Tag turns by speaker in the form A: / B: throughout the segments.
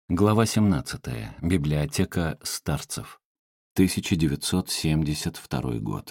A: Глава 17. Библиотека старцев. 1972 год.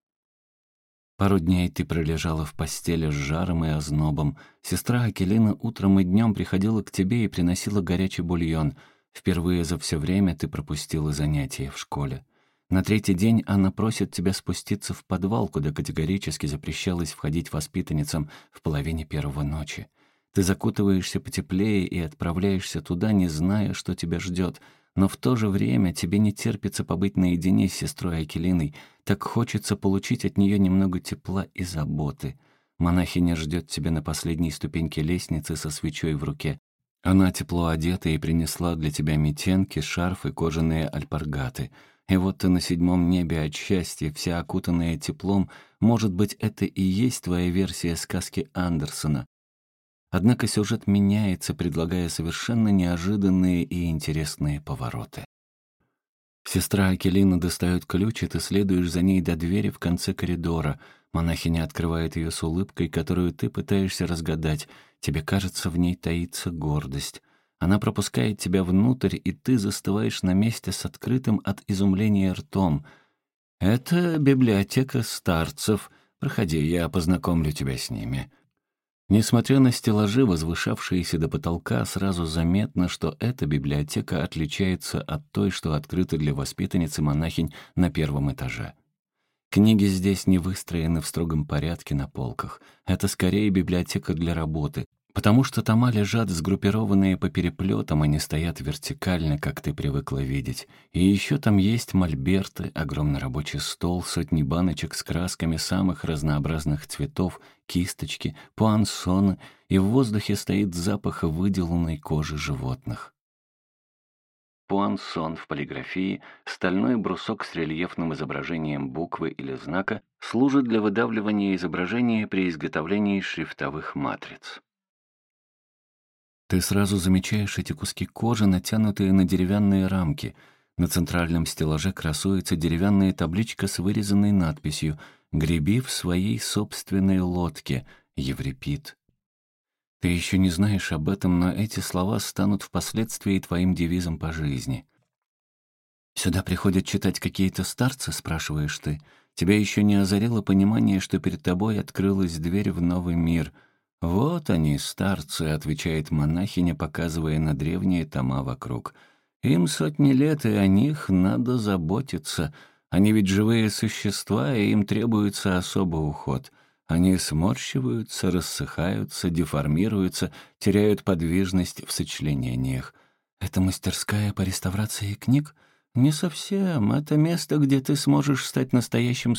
A: Пару дней ты пролежала в постели с жаром и ознобом. Сестра Акелина утром и днем приходила к тебе и приносила горячий бульон. Впервые за все время ты пропустила занятия в школе. На третий день она просит тебя спуститься в подвал, куда категорически запрещалось входить воспитанницам в половине первого ночи. Ты закутываешься потеплее и отправляешься туда, не зная, что тебя ждет. Но в то же время тебе не терпится побыть наедине с сестрой Акелиной. Так хочется получить от нее немного тепла и заботы. Монахиня ждет тебя на последней ступеньке лестницы со свечой в руке. Она тепло одета и принесла для тебя метенки, шарф и кожаные альпаргаты. И вот ты на 7-м небе от счастья, вся окутанная теплом. Может быть, это и есть твоя версия сказки Андерсона. Однако сюжет меняется, предлагая совершенно неожиданные и интересные повороты. Сестра Акелина достает ключ, и ты следуешь за ней до двери в конце коридора. Монахиня открывает ее с улыбкой, которую ты пытаешься разгадать. Тебе кажется, в ней таится гордость. Она пропускает тебя внутрь, и ты застываешь на месте с открытым от изумления ртом. «Это библиотека старцев. Проходи, я познакомлю тебя с ними». Несмотря на стеллажи, возвышавшиеся до потолка, сразу заметно, что эта библиотека отличается от той, что открыта для воспитанниц и монахинь на 1-м этаже. Книги здесь не выстроены в строгом порядке на полках. Это скорее библиотека для работы, потому что тома лежат сгруппированные по переплетам, а не стоят вертикально, как ты привыкла видеть. И еще там есть мольберты, огромный рабочий стол, сотни баночек с красками самых разнообразных цветов, кисточки, пуансоны, и в воздухе стоит запах выделанной кожи животных. Пуансон в полиграфии — стальной брусок с рельефным изображением буквы или знака, служит для выдавливания изображения при изготовлении шрифтовых матриц. Ты сразу замечаешь эти куски кожи, натянутые на деревянные рамки. На центральном стеллаже красуется деревянная табличка с вырезанной надписью «Греби в своей собственной лодке. Еврипид». Ты еще не знаешь об этом, но эти слова станут впоследствии твоим девизом по жизни. «Сюда приходят читать какие-то старцы?» — спрашиваешь ты. Тебя еще не озарило понимание, что перед тобой открылась дверь в новый мир. «Вот они, старцы», — отвечает монахиня, показывая на древние тома вокруг. «Им сотни лет, и о них надо заботиться. Они ведь живые существа, и им требуется особый уход». Они сморщиваются, рассыхаются, деформируются, теряют подвижность в сочленениях. Это мастерская по реставрации книг? Не совсем. Это место, где ты сможешь стать настоящим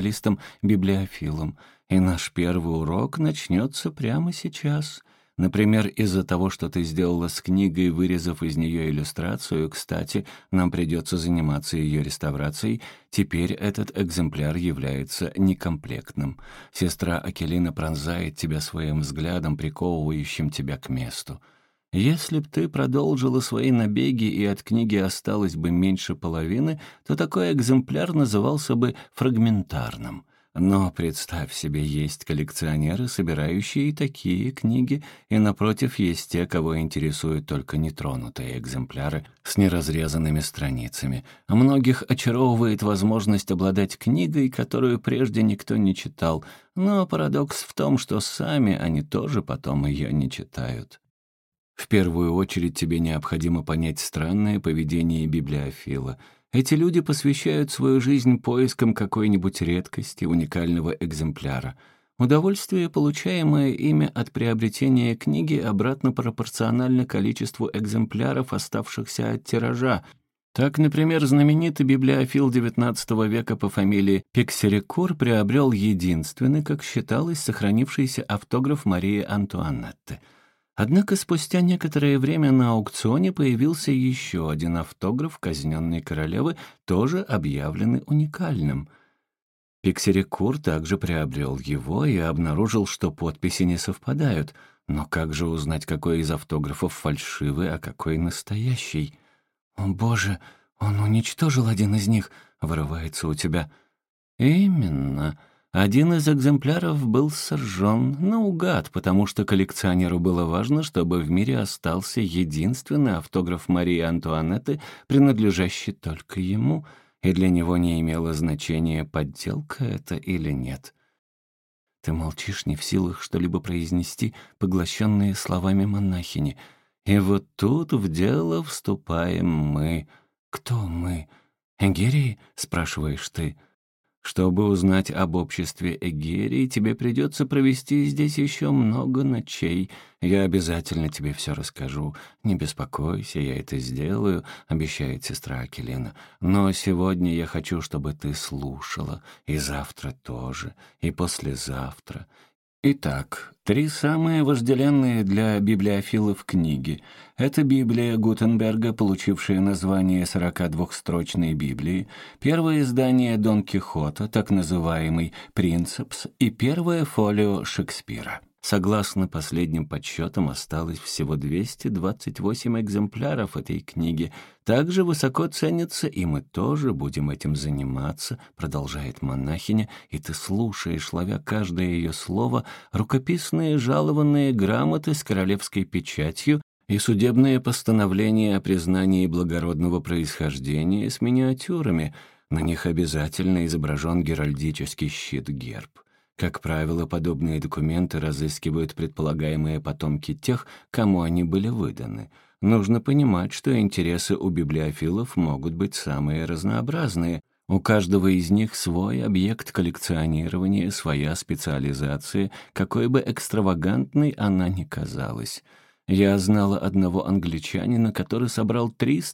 A: специалистом-библиофилом. И наш первый урок начнется прямо сейчас. Например, из-за того, что ты сделала с книгой, вырезав из нее иллюстрацию, кстати, нам придется заниматься ее реставрацией, теперь этот экземпляр является некомплектным. Сестра Акелина пронзает тебя своим взглядом, приковывающим тебя к месту. Если б ты продолжила свои набеги и от книги осталось бы меньше половины, то такой экземпляр назывался бы фрагментарным. Но представь себе, есть коллекционеры, собирающие и такие книги, и напротив есть те, кого интересуют только нетронутые экземпляры с неразрезанными страницами. А многих очаровывает возможность обладать книгой, которую прежде никто не читал, но парадокс в том, что сами они тоже потом ее не читают. В первую очередь тебе необходимо понять странное поведение библиофила. Эти люди посвящают свою жизнь поискам какой-нибудь редкости, уникального экземпляра. Удовольствие, получаемое ими от приобретения книги, обратно пропорционально количеству экземпляров, оставшихся от тиража. Так, например, знаменитый библиофил XIX века по фамилии Пиксерекур приобрел единственный, как считалось, сохранившийся автограф Марии Антуанетты. Однако спустя некоторое время на аукционе появился еще один автограф казненной королевы, тоже объявленный уникальным. Пиксерекур также приобрел его и обнаружил, что подписи не совпадают. Но как же узнать, какой из автографов фальшивый, а какой настоящий? «О, Боже, он уничтожил один из них!» — вырывается у тебя. «Именно. Один из экземпляров был сожжен наугад, потому что коллекционеру было важно, чтобы в мире остался единственный автограф Марии Антуанетты, принадлежащий только ему, и для него не имело значения, подделка это или нет. Ты молчишь, не в силах что-либо произнести, поглощенные словами монахини. И вот тут в дело вступаем мы. Кто мы? Эгерии, спрашиваешь ты. Чтобы узнать об обществе Эгерии, тебе придется провести здесь еще много ночей. Я обязательно тебе все расскажу. Не беспокойся, я это сделаю, обещает сестра Акелина. Но сегодня я хочу, чтобы ты слушала. И завтра тоже, и послезавтра. Итак, три самые вожделенные для библиофилов книги. Это Библия Гутенберга, получившая название 42-строчной Библии, первое издание Дон Кихота, так называемый «Принцепс», и первое фолио Шекспира. Согласно последним подсчетам, осталось всего 228 экземпляров этой книги. Также высоко ценится, и мы тоже будем этим заниматься, продолжает монахиня, и ты слушаешь, ловя каждое ее слово, рукописные жалованные грамоты с королевской печатью и судебные постановления о признании благородного происхождения с миниатюрами. На них обязательно изображен геральдический щит-герб. Как правило, подобные документы разыскивают предполагаемые потомки тех, кому они были выданы. Нужно понимать, что интересы у библиофилов могут быть самые разнообразные. У каждого из них свой объект коллекционирования, своя специализация, какой бы экстравагантной она ни казалась. Я знала одного англичанина, который собрал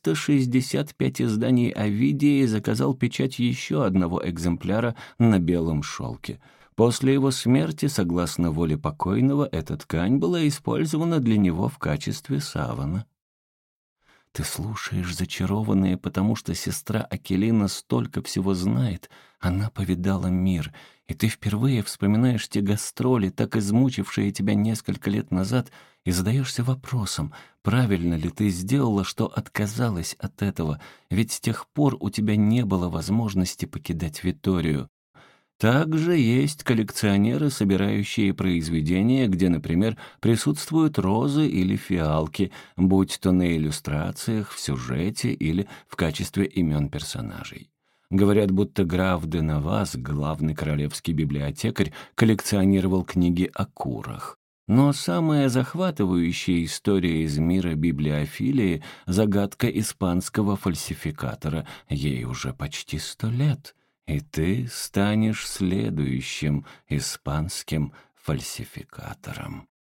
A: 365 изданий Овидия и заказал печать еще одного экземпляра на белом шелке. После его смерти, согласно воле покойного, эта ткань была использована для него в качестве савана. Ты слушаешь, зачарованная, потому что сестра Акелина столько всего знает. Она повидала мир, и ты впервые вспоминаешь те гастроли, так измучившие тебя несколько лет назад, и задаешься вопросом, правильно ли ты сделала, что отказалась от этого, ведь с тех пор у тебя не было возможности покидать Виторию. Также есть коллекционеры, собирающие произведения, где, например, присутствуют розы или фиалки, будь то на иллюстрациях, в сюжете или в качестве имен персонажей. Говорят, будто граф де Навас, главный королевский библиотекарь, коллекционировал книги о курах. Но самая захватывающая история из мира библиофилии — загадка испанского фальсификатора. Ей уже почти 100 лет. И ты станешь следующим испанским фальсификатором.